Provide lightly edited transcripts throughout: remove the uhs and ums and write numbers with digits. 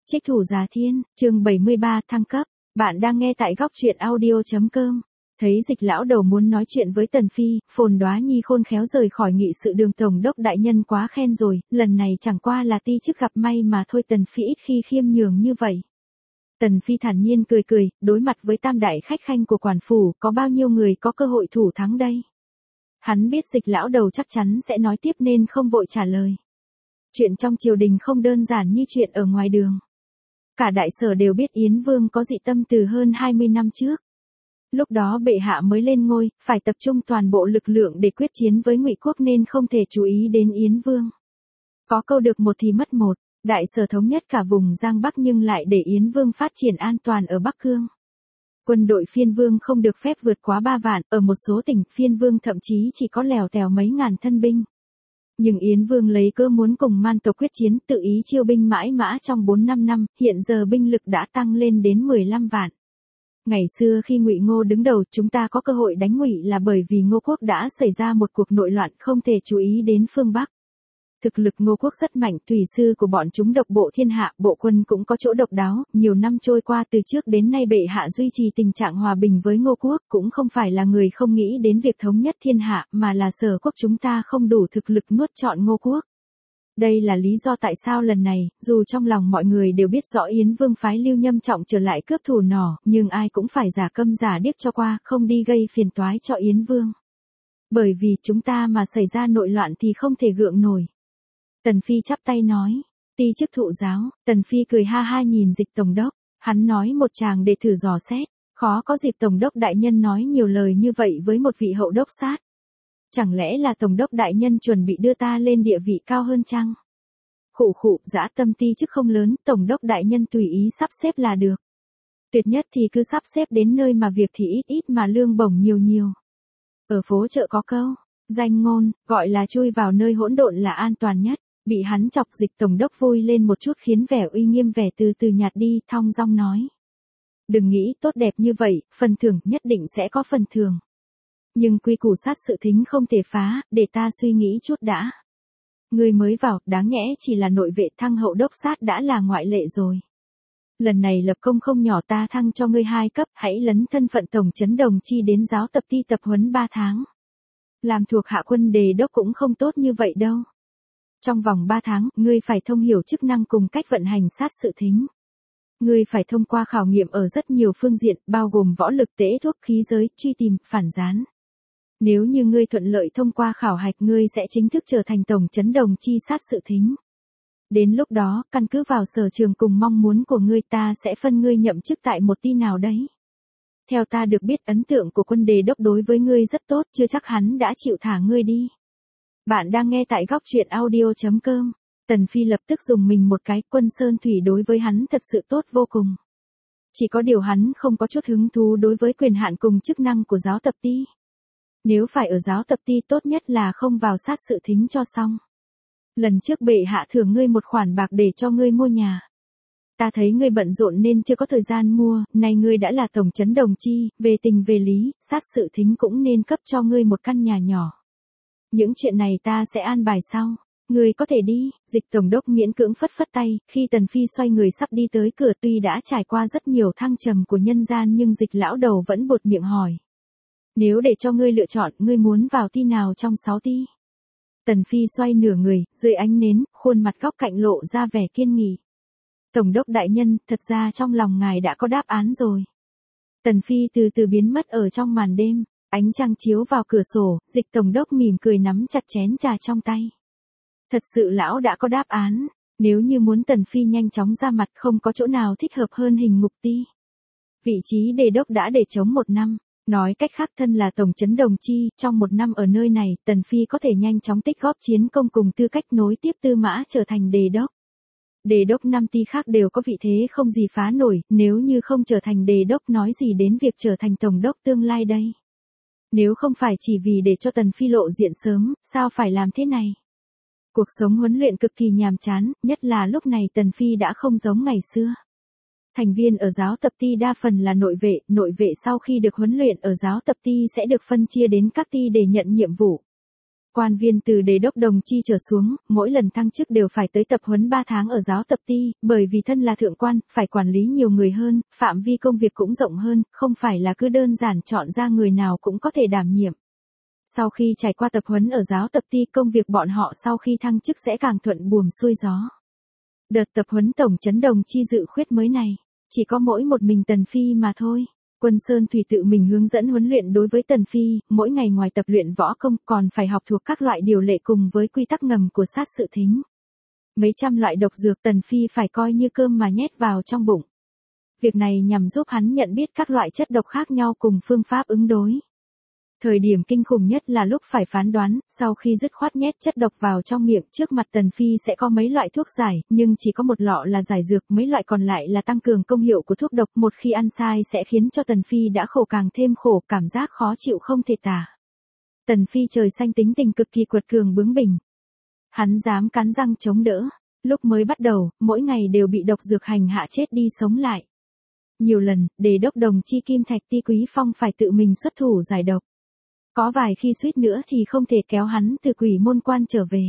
Trích thủ Giá Thiên, chương 73 thăng cấp. Bạn đang nghe tại góc truyện audio.com. Thấy Dịch lão đầu muốn nói chuyện với Tần Phi, Phồn Đoá Nhi khôn khéo rời khỏi nghị sự đường. Tổng đốc đại nhân quá khen rồi, lần này chẳng qua là ti chức gặp may mà thôi. Tần Phi ít khi khiêm nhường như vậy. Tần Phi thản nhiên cười cười, đối mặt với tam đại khách khanh của quản phủ, có bao nhiêu người có cơ hội thủ thắng đây? Hắn biết Dịch lão đầu chắc chắn sẽ nói tiếp nên không vội trả lời. Chuyện trong triều đình không đơn giản như chuyện ở ngoài đường. Cả đại sở đều biết Yến Vương có dị tâm từ hơn 20 năm trước. Lúc đó bệ hạ mới lên ngôi, phải tập trung toàn bộ lực lượng để quyết chiến với Ngụy quốc nên không thể chú ý đến Yến Vương. Có câu được một thì mất một, đại sở thống nhất cả vùng Giang Bắc nhưng lại để Yến Vương phát triển an toàn ở Bắc Cương. Quân đội phiên vương không được phép vượt quá 3 vạn, ở một số tỉnh phiên vương thậm chí chỉ có lèo tèo mấy ngàn thân binh. Nhưng Yến Vương lấy cớ muốn cùng Man tộc quyết chiến, tự ý chiêu binh mãi mã trong 4-5 năm, hiện giờ binh lực đã tăng lên đến 15 vạn. Ngày xưa khi Ngụy Ngô đứng đầu, chúng ta có cơ hội đánh Ngụy là bởi vì Ngô quốc đã xảy ra một cuộc nội loạn, không thể chú ý đến phương Bắc. Thực lực Ngô quốc rất mạnh, thủy sư của bọn chúng độc bộ thiên hạ, bộ quân cũng có chỗ độc đáo, nhiều năm trôi qua từ trước đến nay bệ hạ duy trì tình trạng hòa bình với Ngô quốc, cũng không phải là người không nghĩ đến việc thống nhất thiên hạ, mà là Sở quốc chúng ta không đủ thực lực nuốt trọn Ngô quốc. Đây là lý do tại sao lần này, dù trong lòng mọi người đều biết rõ Yến Vương phái Lưu Nhâm Trọng trở lại cướp thù nỏ, nhưng ai cũng phải giả câm giả điếc cho qua, không đi gây phiền toái cho Yến Vương. Bởi vì chúng ta mà xảy ra nội loạn thì không thể gượng nổi. Tần Phi chắp tay nói, ti chức thụ giáo. Tần Phi cười ha ha nhìn Dịch tổng đốc, hắn nói một tràng để thử dò xét, khó có dịp tổng đốc đại nhân nói nhiều lời như vậy với một vị hậu đốc sát. Chẳng lẽ là tổng đốc đại nhân chuẩn bị đưa ta lên địa vị cao hơn chăng? Khụ khụ, dã tâm ti chức không lớn, tổng đốc đại nhân tùy ý sắp xếp là được. Tuyệt nhất thì cứ sắp xếp đến nơi mà việc thì ít ít mà lương bổng nhiều nhiều. Ở phố chợ có câu, danh ngôn, gọi là chui vào nơi hỗn độn là an toàn nhất. Bị hắn chọc, Dịch tổng đốc vui lên một chút khiến vẻ uy nghiêm vẻ từ từ nhạt đi, thong dong nói. Đừng nghĩ tốt đẹp như vậy, phần thưởng nhất định sẽ có phần thưởng. Nhưng quy củ sát sự thính không thể phá, để ta suy nghĩ chút đã. Ngươi mới vào, đáng nhẽ chỉ là nội vệ, thăng hậu đốc sát đã là ngoại lệ rồi. Lần này lập công không nhỏ, ta thăng cho ngươi 2 cấp, hãy lấn thân phận tổng trấn đồng chi đến giáo tập ti tập huấn 3 tháng. Làm thuộc hạ quân đề đốc cũng không tốt như vậy đâu. Trong vòng 3 tháng, ngươi phải thông hiểu chức năng cùng cách vận hành sát sự thính. Ngươi phải thông qua khảo nghiệm ở rất nhiều phương diện, bao gồm võ lực, tễ thuốc, khí giới, truy tìm, phản gián. Nếu như ngươi thuận lợi thông qua khảo hạch, ngươi sẽ chính thức trở thành tổng trấn đồng chi sát sự thính. Đến lúc đó, căn cứ vào sở trường cùng mong muốn của ngươi, ta sẽ phân ngươi nhậm chức tại một ti nào đấy. Theo ta được biết, ấn tượng của quân đề đốc đối với ngươi rất tốt, chưa chắc hắn đã chịu thả ngươi đi. Bạn đang nghe tại góc truyện audio.com. Tần Phi lập tức dùng mình một cái, Quân Sơn Thủy đối với hắn thật sự tốt vô cùng. Chỉ có điều hắn không có chút hứng thú đối với quyền hạn cùng chức năng của giáo tập ti. Nếu phải ở giáo tập ti, tốt nhất là không vào sát sự thính cho xong. Lần trước bệ hạ thưởng ngươi một khoản bạc để cho ngươi mua nhà. Ta thấy ngươi bận rộn nên chưa có thời gian mua, nay ngươi đã là tổng trấn đồng chi, về tình về lý, sát sự thính cũng nên cấp cho ngươi một căn nhà nhỏ. Những chuyện này ta sẽ an bài sau. Ngươi có thể đi. Dịch tổng đốc miễn cưỡng phất phất tay, khi Tần Phi xoay người sắp đi tới cửa, tuy đã trải qua rất nhiều thăng trầm của nhân gian nhưng Dịch lão đầu vẫn buột miệng hỏi. Nếu để cho ngươi lựa chọn, ngươi muốn vào ti nào trong 6 ti? Tần Phi xoay nửa người, dưới ánh nến, khuôn mặt góc cạnh lộ ra vẻ kiên nghị. Tổng đốc đại nhân, thật ra trong lòng ngài đã có đáp án rồi. Tần Phi từ từ biến mất ở trong màn đêm. Ánh trăng chiếu vào cửa sổ, Dịch tổng đốc mỉm cười nắm chặt chén trà trong tay. Thật sự lão đã có đáp án, nếu như muốn Tần Phi nhanh chóng ra mặt, không có chỗ nào thích hợp hơn hình ngục ti. Vị trí đề đốc đã để trống 1 năm, nói cách khác thân là tổng trấn đồng chi, trong 1 năm ở nơi này, Tần Phi có thể nhanh chóng tích góp chiến công cùng tư cách nối tiếp Tư Mã trở thành đề đốc. Đề đốc 5 ti khác đều có vị thế không gì phá nổi, nếu như không trở thành đề đốc nói gì đến việc trở thành tổng đốc tương lai đây. Nếu không phải chỉ vì để cho Tần Phi lộ diện sớm, sao phải làm thế này? Cuộc sống huấn luyện cực kỳ nhàm chán, nhất là lúc này Tần Phi đã không giống ngày xưa. Thành viên ở giáo tập ti đa phần là nội vệ sau khi được huấn luyện ở giáo tập ti sẽ được phân chia đến các ti để nhận nhiệm vụ. Quan viên từ đề đốc đồng chi trở xuống, mỗi lần thăng chức đều phải tới tập huấn 3 tháng ở giáo tập ty, bởi vì thân là thượng quan, phải quản lý nhiều người hơn, phạm vi công việc cũng rộng hơn, không phải là cứ đơn giản chọn ra người nào cũng có thể đảm nhiệm. Sau khi trải qua tập huấn ở giáo tập ty, công việc bọn họ sau khi thăng chức sẽ càng thuận buồm xuôi gió. Đợt tập huấn tổng trấn đồng chi dự khuyết mới này, chỉ có mỗi một mình Tần Phi mà thôi. Quân Sơn Thủy tự mình hướng dẫn huấn luyện đối với Tần Phi, mỗi ngày ngoài tập luyện võ công còn phải học thuộc các loại điều lệ cùng với quy tắc ngầm của sát sự thính. Mấy trăm loại độc dược Tần Phi phải coi như cơm mà nhét vào trong bụng. Việc này nhằm giúp hắn nhận biết các loại chất độc khác nhau cùng phương pháp ứng đối. Thời điểm kinh khủng nhất là lúc phải phán đoán, sau khi dứt khoát nhét chất độc vào trong miệng, trước mặt Tần Phi sẽ có mấy loại thuốc giải, nhưng chỉ có một lọ là giải dược, mấy loại còn lại là tăng cường công hiệu của thuốc độc, một khi ăn sai sẽ khiến cho Tần Phi đã khổ càng thêm khổ, cảm giác khó chịu không thể tả. Tần Phi trời xanh tính tình cực kỳ quật cường bướng bỉnh. Hắn dám cắn răng chống đỡ, lúc mới bắt đầu, mỗi ngày đều bị độc dược hành hạ chết đi sống lại. Nhiều lần, đề đốc đồng chi Kim Thạch Ti Quý Phong phải tự mình xuất thủ giải độc. Có vài khi suýt nữa thì không thể kéo hắn từ quỷ môn quan trở về.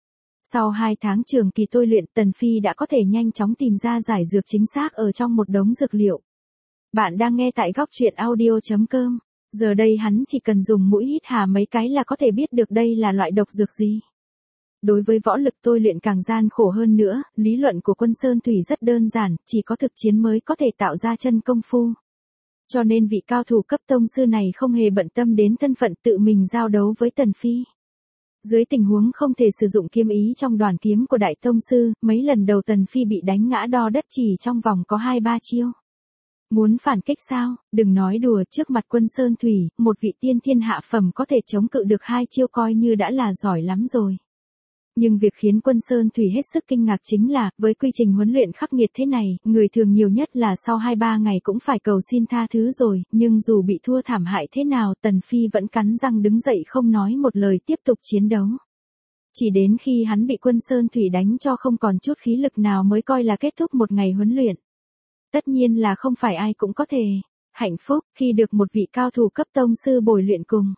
Sau 2 tháng trường kỳ tôi luyện, Tần Phi đã có thể nhanh chóng tìm ra giải dược chính xác ở trong một đống dược liệu. Bạn đang nghe tại góc truyện audio.com. Giờ đây hắn chỉ cần dùng mũi hít hà mấy cái là có thể biết được đây là loại độc dược gì. Đối với võ lực tôi luyện càng gian khổ hơn nữa, lý luận của Quân Sơn Thủy rất đơn giản, chỉ có thực chiến mới có thể tạo ra chân công phu. Cho nên vị cao thủ cấp tông sư này không hề bận tâm đến thân phận, tự mình giao đấu với Tần Phi. Dưới tình huống không thể sử dụng kiếm ý trong đoàn kiếm của đại tông sư, mấy lần đầu Tần Phi bị đánh ngã đo đất chỉ trong vòng có 2-3 chiêu. Muốn phản kích sao, đừng nói đùa, trước mặt Quân Sơn Thủy, một vị tiên thiên hạ phẩm có thể chống cự được 2 chiêu coi như đã là giỏi lắm rồi. Nhưng việc khiến Quân Sơn Thủy hết sức kinh ngạc chính là, với quy trình huấn luyện khắc nghiệt thế này, người thường nhiều nhất là sau 2-3 ngày cũng phải cầu xin tha thứ rồi, nhưng dù bị thua thảm hại thế nào, Tần Phi vẫn cắn răng đứng dậy không nói một lời tiếp tục chiến đấu. Chỉ đến khi hắn bị Quân Sơn Thủy đánh cho không còn chút khí lực nào mới coi là kết thúc một ngày huấn luyện. Tất nhiên là không phải ai cũng có thể hạnh phúc khi được một vị cao thủ cấp tông sư bồi luyện cùng.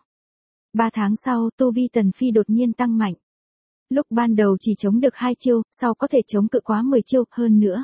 3 tháng sau, tu vi Tần Phi đột nhiên tăng mạnh. Lúc ban đầu chỉ chống được 2 chiêu, sau có thể chống cự quá 10 chiêu, hơn nữa.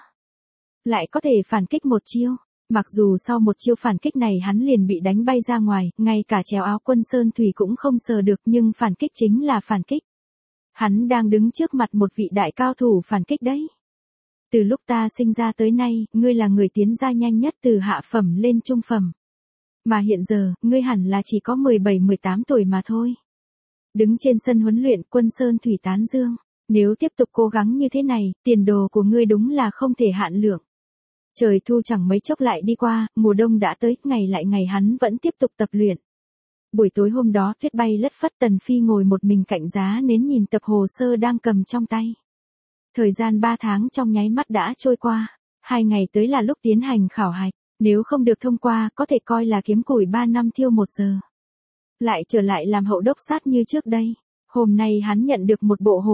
Lại có thể phản kích 1 chiêu. Mặc dù sau 1 chiêu phản kích này hắn liền bị đánh bay ra ngoài, ngay cả chéo áo Quân Sơn Thủy cũng không sờ được, nhưng phản kích chính là phản kích. Hắn đang đứng trước mặt một vị đại cao thủ phản kích đấy. Từ lúc ta sinh ra tới nay, ngươi là người tiến gia nhanh nhất từ hạ phẩm lên trung phẩm. Mà hiện giờ, ngươi hẳn là chỉ có 17-18 tuổi mà thôi. Đứng trên sân huấn luyện, Quân Sơn Thủy tán dương. Nếu tiếp tục cố gắng như thế này, tiền đồ của ngươi đúng là không thể hạn lượng. Trời thu chẳng mấy chốc lại đi qua, mùa đông đã tới, ngày lại ngày hắn vẫn tiếp tục tập luyện. Buổi tối hôm đó tuyết bay lất phất, Tần Phi ngồi một mình cạnh giá nến nhìn tập hồ sơ đang cầm trong tay. Thời gian 3 tháng trong nháy mắt đã trôi qua, 2 ngày tới là lúc tiến hành khảo hạch, nếu không được thông qua có thể coi là kiếm củi 3 năm thiêu 1 giờ. Lại trở lại làm hậu đốc sát như trước đây. Hôm nay hắn nhận được một bộ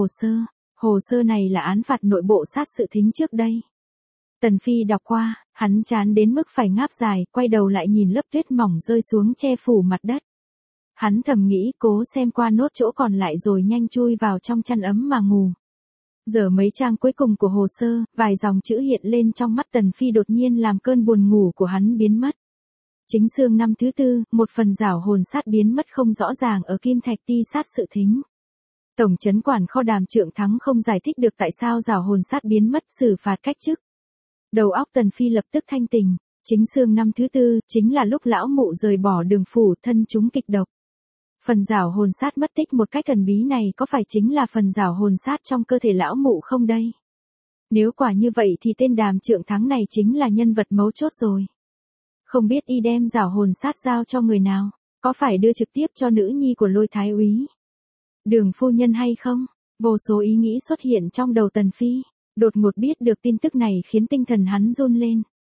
hồ sơ này là án phạt nội bộ sát sự thính trước đây. Tần Phi đọc qua, hắn chán đến mức phải ngáp dài, quay đầu lại nhìn lớp tuyết mỏng rơi xuống che phủ mặt đất. Hắn thầm nghĩ cố xem qua nốt chỗ còn lại rồi nhanh chui vào trong chăn ấm mà ngủ. Giờ mấy trang cuối cùng của hồ sơ, vài dòng chữ hiện lên trong mắt Tần Phi đột nhiên làm cơn buồn ngủ của hắn biến mất. Chính xương năm thứ 4, một phần giảo hồn sát biến mất không rõ ràng ở Kim Thạch Ti sát sự thính. Tổng trấn quản kho Đàm Trượng Thắng không giải thích được tại sao giảo hồn sát biến mất, xử phạt cách chức. Đầu óc Tần Phi lập tức thanh tỉnh, chính xương năm thứ 4, chính là lúc lão mụ rời bỏ Đường phủ, thân chúng kịch độc. Phần giảo hồn sát mất tích một cách thần bí này có phải chính là phần giảo hồn sát trong cơ thể lão mụ không đây? Nếu quả như vậy thì tên Đàm Trượng Thắng này chính là nhân vật mấu chốt rồi. Không biết y đem giảo hồn sát giao cho người nào, có phải đưa trực tiếp cho nữ nhi của Lôi Thái úy Đường phu nhân hay không? Vô số ý nghĩ xuất hiện trong đầu Tần Phi, đột ngột biết được tin tức này khiến tinh thần hắn run lên.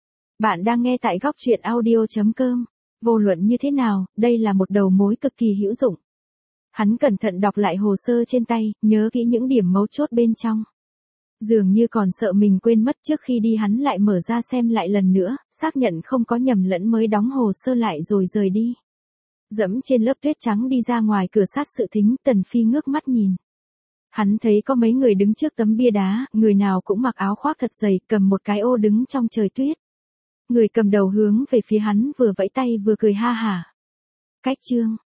Bạn đang nghe tại góc truyện audio.com. Vô luận như thế nào, đây là một đầu mối cực kỳ hữu dụng. Hắn cẩn thận đọc lại hồ sơ trên tay, nhớ kỹ những điểm mấu chốt bên trong. Dường như còn sợ mình quên mất, trước khi đi hắn lại mở ra xem lại lần nữa, xác nhận không có nhầm lẫn mới đóng hồ sơ lại rồi rời đi. Dẫm trên lớp tuyết trắng đi ra ngoài cửa sát sự thính, Tần Phi ngước mắt nhìn. Hắn thấy có mấy người đứng trước tấm bia đá, người nào cũng mặc áo khoác thật dày, cầm một cái ô đứng trong trời tuyết. Người cầm đầu hướng về phía hắn vừa vẫy tay vừa cười ha hả. Cách chương